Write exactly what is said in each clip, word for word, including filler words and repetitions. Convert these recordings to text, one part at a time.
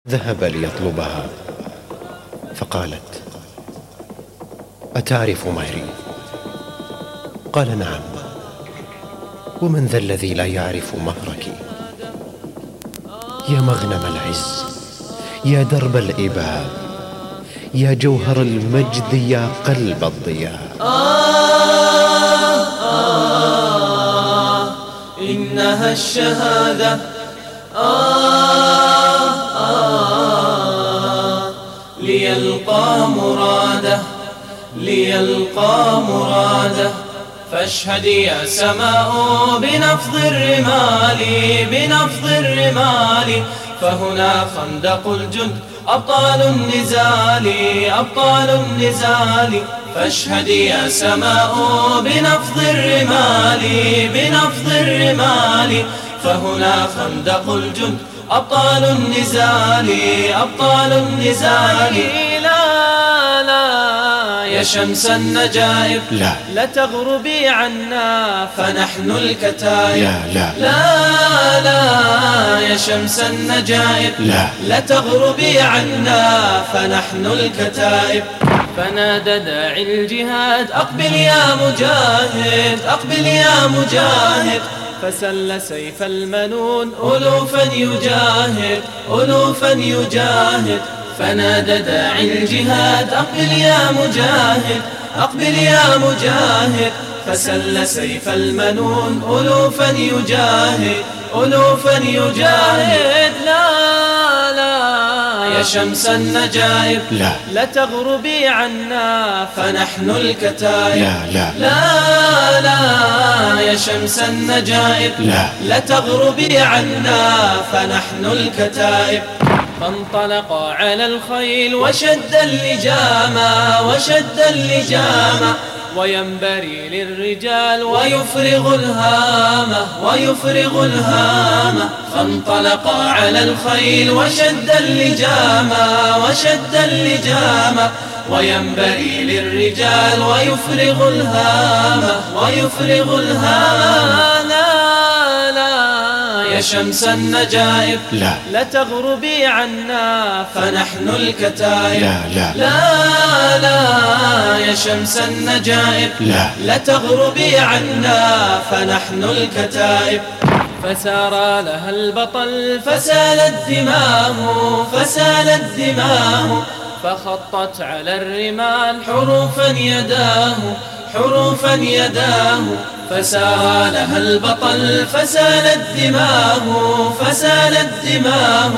ذهب ليطلبها فقالت: أتعرف مهري؟ قال: نعم. ومن ذا الذي لا يعرف مهرك؟ يا مغنم العز، يا درب الإباء، يا جوهر المجد، يا قلب الضياء. آه آه إنها الشهادة. آه آه ليلقى مراده، ليلقى مراده. فاشهد يا سماء بنفض الرمال، بنفض الرمال. فهنا خندق الجند، أبطال النزال، أبطال النزال. فاشهد يا سماء بنفض الرمال، بنفض الرمال. فهنا خندق الجند، أبطال النزال، أبطال النزال. لا لا يا شمس النجائب، لا لا تغربي عنا فنحن الكتائب. لا لا لا لا يا شمس النجائب، لا لا تغربي عنا فنحن الكتائب. فنادى داعي الجهاد: أقبل يا مجاهد، أقبل يا مجاهد. فسل سيف المنون ألوفا يجاهد، ألوفا يجاهد. فنادى داعي الجهاد: أقبل يا مجاهد، أقبل يا مجاهد. فسل سيف المنون ألوفا يجاهد، ألوفا يجاهد. لا لا يا شمس النجائب، لا لا تغربي عنا فنحن الكتائب. لا لا لا لا يا شمس النجائب، لا لا تغربي عنا فنحن الكتائب. فانطلقا على الخيل وشد اللجام، وشد اللجام. وينبري للرجال ويفرغ الهامة، ويفرغ الهامة. فانطلقا على الخيل وشد اللجام، وشد اللجام. وينبري للرجال ويفرغ الهامة، ويفرغ الهامة. لا لا يا شمس النجائب، لا لا تغربي عنا فنحن الكتائب. لا لا لا لا يا شمس النجائب، لا لا تغربي عنا فنحن الكتائب. فسار لها البطل فسالت دماه، فسالت دماه. فخطت على الرمال حروفا يداه، حروفا يداه. فسار لها البطل فسالت دماه، فسالت دماه.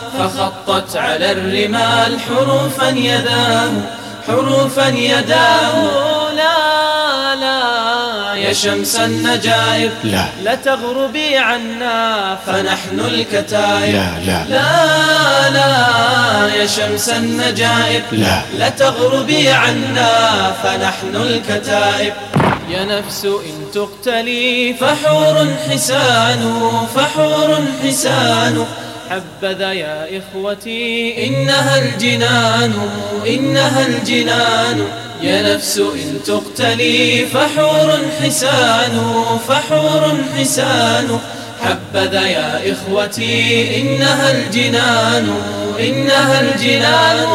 فخطت على الرمال حروفا يداه، حروفا يداه. لا لا يا شمس النجائب، لا لا تغربي عنا فنحن الكتائب. لا لا لا لا يا شمس النجائب، لا لا تغربي عنا فنحن الكتائب. يا نفس إن تقتلي فحور حسان، فحور حسان. حبذا يا إخوتي إنها الجنان، إنها الجنان. يا نفس إن تقتلي فحور حسان، فحور حسان. حبذا يا إخوتي إنها الجنان، إنها الجنان.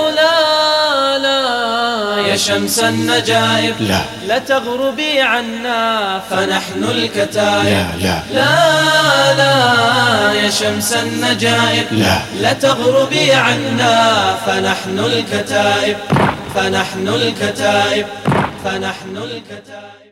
لا لا يا شمس النجائب، لا لا تغربي عنا فنحن الكتائب. لا لا لا لا يا شمس النجائب، لا لا تغربي عنا فنحن الكتائب، فنحن الكتائب، فنحن الكتائب.